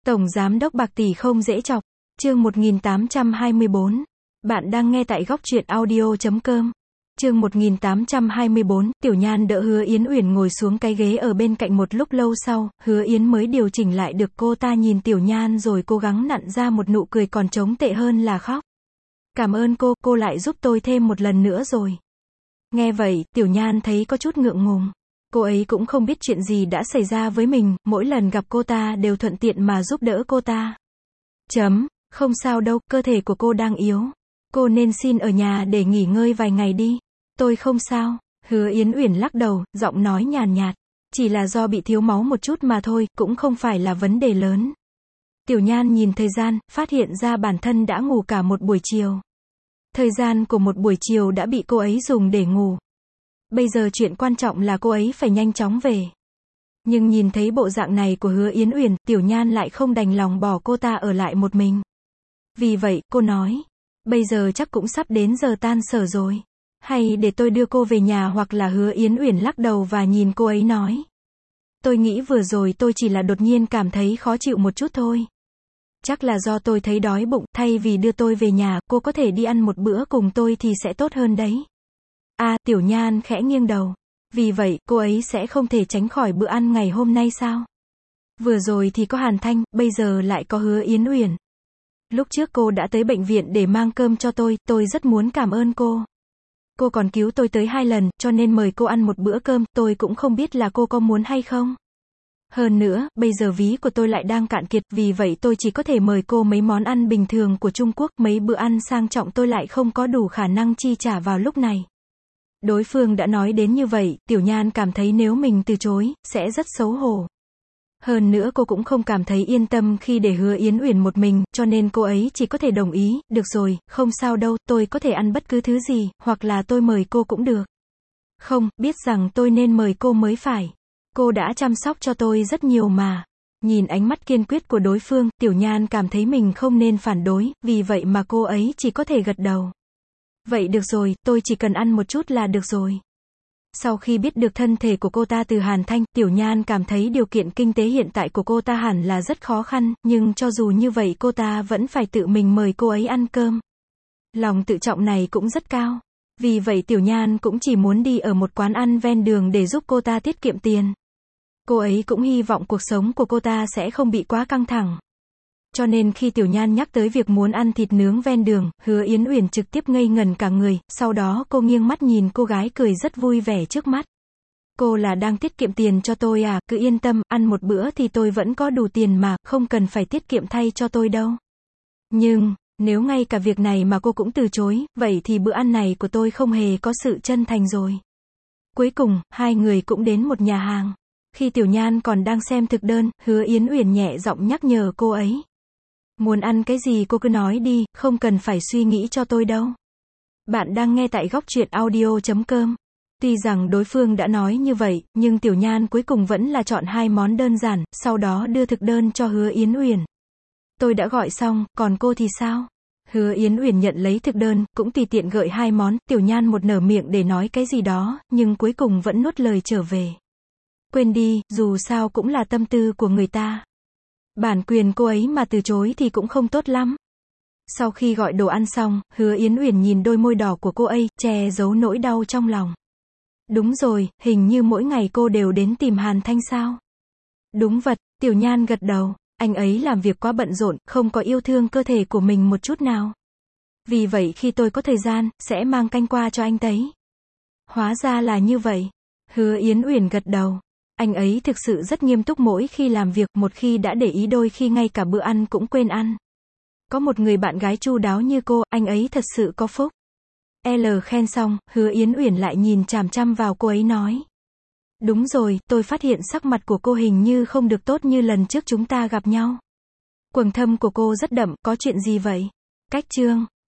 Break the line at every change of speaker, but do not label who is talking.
Tổng giám đốc bạc tỷ không dễ chọc. Chương 1824. Bạn đang nghe tại góc truyện audio.com. Chương 1824, Tiểu Nhan đỡ Hứa Yến Uyển ngồi xuống cái ghế ở bên cạnh một lúc lâu sau, Hứa Yến mới điều chỉnh lại được cô ta nhìn Tiểu Nhan rồi cố gắng nặn ra một nụ cười còn trống tệ hơn là khóc. Cảm ơn cô lại giúp tôi thêm một lần nữa rồi. Nghe vậy, Tiểu Nhan thấy có chút ngượng ngùng. Cô ấy cũng không biết chuyện gì đã xảy ra với mình, mỗi lần gặp cô ta đều thuận tiện mà giúp đỡ cô ta. Không sao đâu, cơ thể của cô đang yếu. Cô nên xin ở nhà để nghỉ ngơi vài ngày đi. Tôi không sao. Hứa Yến Uyển lắc đầu, giọng nói nhàn nhạt. Chỉ là do bị thiếu máu một chút mà thôi, cũng không phải là vấn đề lớn. Tiểu Nhan nhìn thời gian, phát hiện ra bản thân đã ngủ cả một buổi chiều. Thời gian của một buổi chiều đã bị cô ấy dùng để ngủ. Bây giờ chuyện quan trọng là cô ấy phải nhanh chóng về. Nhưng nhìn thấy bộ dạng này của Hứa Yến Uyển, Tiểu Nhan lại không đành lòng bỏ cô ta ở lại một mình. Vì vậy, cô nói, bây giờ chắc cũng sắp đến giờ tan sở rồi. Hay để tôi đưa cô về nhà hoặc là Hứa Yến Uyển lắc đầu và nhìn cô ấy nói. Tôi nghĩ vừa rồi tôi chỉ là đột nhiên cảm thấy khó chịu một chút thôi. Chắc là do tôi thấy đói bụng, thay vì đưa tôi về nhà, cô có thể đi ăn một bữa cùng tôi thì sẽ tốt hơn đấy. Tiểu Nhan khẽ nghiêng đầu. Vì vậy, cô ấy sẽ không thể tránh khỏi bữa ăn ngày hôm nay sao? Vừa rồi thì có Hàn Thanh, bây giờ lại có Hứa Yến Uyển. Lúc trước cô đã tới bệnh viện để mang cơm cho tôi rất muốn cảm ơn cô. Cô còn cứu tôi tới 2 lần, cho nên mời cô ăn một bữa cơm, tôi cũng không biết là cô có muốn hay không. Hơn nữa, bây giờ ví của tôi lại đang cạn kiệt, vì vậy tôi chỉ có thể mời cô mấy món ăn bình thường của Trung Quốc, mấy bữa ăn sang trọng tôi lại không có đủ khả năng chi trả vào lúc này. Đối phương đã nói đến như vậy, Tiểu Nhan cảm thấy nếu mình từ chối, sẽ rất xấu hổ. Hơn nữa cô cũng không cảm thấy yên tâm khi để Hứa Yến Uyển một mình, cho nên cô ấy chỉ có thể đồng ý, được rồi, không sao đâu, tôi có thể ăn bất cứ thứ gì, hoặc là tôi mời cô cũng được. Không, biết rằng tôi nên mời cô mới phải. Cô đã chăm sóc cho tôi rất nhiều mà. Nhìn ánh mắt kiên quyết của đối phương, Tiểu Nhan cảm thấy mình không nên phản đối, vì vậy mà cô ấy chỉ có thể gật đầu. Vậy được rồi, tôi chỉ cần ăn một chút là được rồi. Sau khi biết được thân thể của cô ta từ Hàn Thanh, Tiểu Nhan cảm thấy điều kiện kinh tế hiện tại của cô ta hẳn là rất khó khăn, nhưng cho dù như vậy cô ta vẫn phải tự mình mời cô ấy ăn cơm. Lòng tự trọng này cũng rất cao. Vì vậy Tiểu Nhan cũng chỉ muốn đi ở một quán ăn ven đường để giúp cô ta tiết kiệm tiền. Cô ấy cũng hy vọng cuộc sống của cô ta sẽ không bị quá căng thẳng. Cho nên khi Tiểu Nhan nhắc tới việc muốn ăn thịt nướng ven đường, Hứa Yến Uyển trực tiếp ngây ngẩn cả người, sau đó cô nghiêng mắt nhìn cô gái cười rất vui vẻ trước mắt. Cô là đang tiết kiệm tiền cho tôi à, cứ yên tâm, ăn một bữa thì tôi vẫn có đủ tiền mà, không cần phải tiết kiệm thay cho tôi đâu. Nhưng, nếu ngay cả việc này mà cô cũng từ chối, vậy thì bữa ăn này của tôi không hề có sự chân thành rồi. Cuối cùng, hai người cũng đến một nhà hàng. Khi Tiểu Nhan còn đang xem thực đơn, Hứa Yến Uyển nhẹ giọng nhắc nhở cô ấy. Muốn ăn cái gì cô cứ nói đi, không cần phải suy nghĩ cho tôi đâu. Bạn đang nghe tại góc truyện audio.com. Tuy rằng đối phương đã nói như vậy, nhưng Tiểu Nhan cuối cùng vẫn là chọn 2 món đơn giản, sau đó đưa thực đơn cho Hứa Yến Uyển. Tôi đã gọi xong, còn cô thì sao? Hứa Yến Uyển nhận lấy thực đơn, cũng tùy tiện gợi 2 món, Tiểu Nhan một nở miệng để nói cái gì đó, nhưng cuối cùng vẫn nuốt lời trở về. Quên đi, dù sao cũng là tâm tư của người ta. Bản quyền cô ấy mà từ chối thì cũng không tốt lắm. Sau khi gọi đồ ăn xong, Hứa Yến Uyển nhìn đôi môi đỏ của cô ấy, che giấu nỗi đau trong lòng. Đúng rồi, hình như mỗi ngày cô đều đến tìm Hàn Thanh sao? Đúng vậy, Tiểu Nhan gật đầu, anh ấy làm việc quá bận rộn, không có yêu thương cơ thể của mình một chút nào. Vì vậy khi tôi có thời gian, sẽ mang canh qua cho anh tấy. Hóa ra là như vậy. Hứa Yến Uyển gật đầu. Anh ấy thực sự rất nghiêm túc mỗi khi làm việc, một khi đã để ý đôi khi ngay cả bữa ăn cũng quên ăn. Có một người bạn gái chu đáo như cô, anh ấy thật sự có phúc. Khen xong, Hứa Yến Uyển lại nhìn chằm chằm vào cô ấy nói. Đúng rồi, tôi phát hiện sắc mặt của cô hình như không được tốt như lần trước chúng ta gặp nhau. Quầng thâm của cô rất đậm, có chuyện gì vậy? Cách chương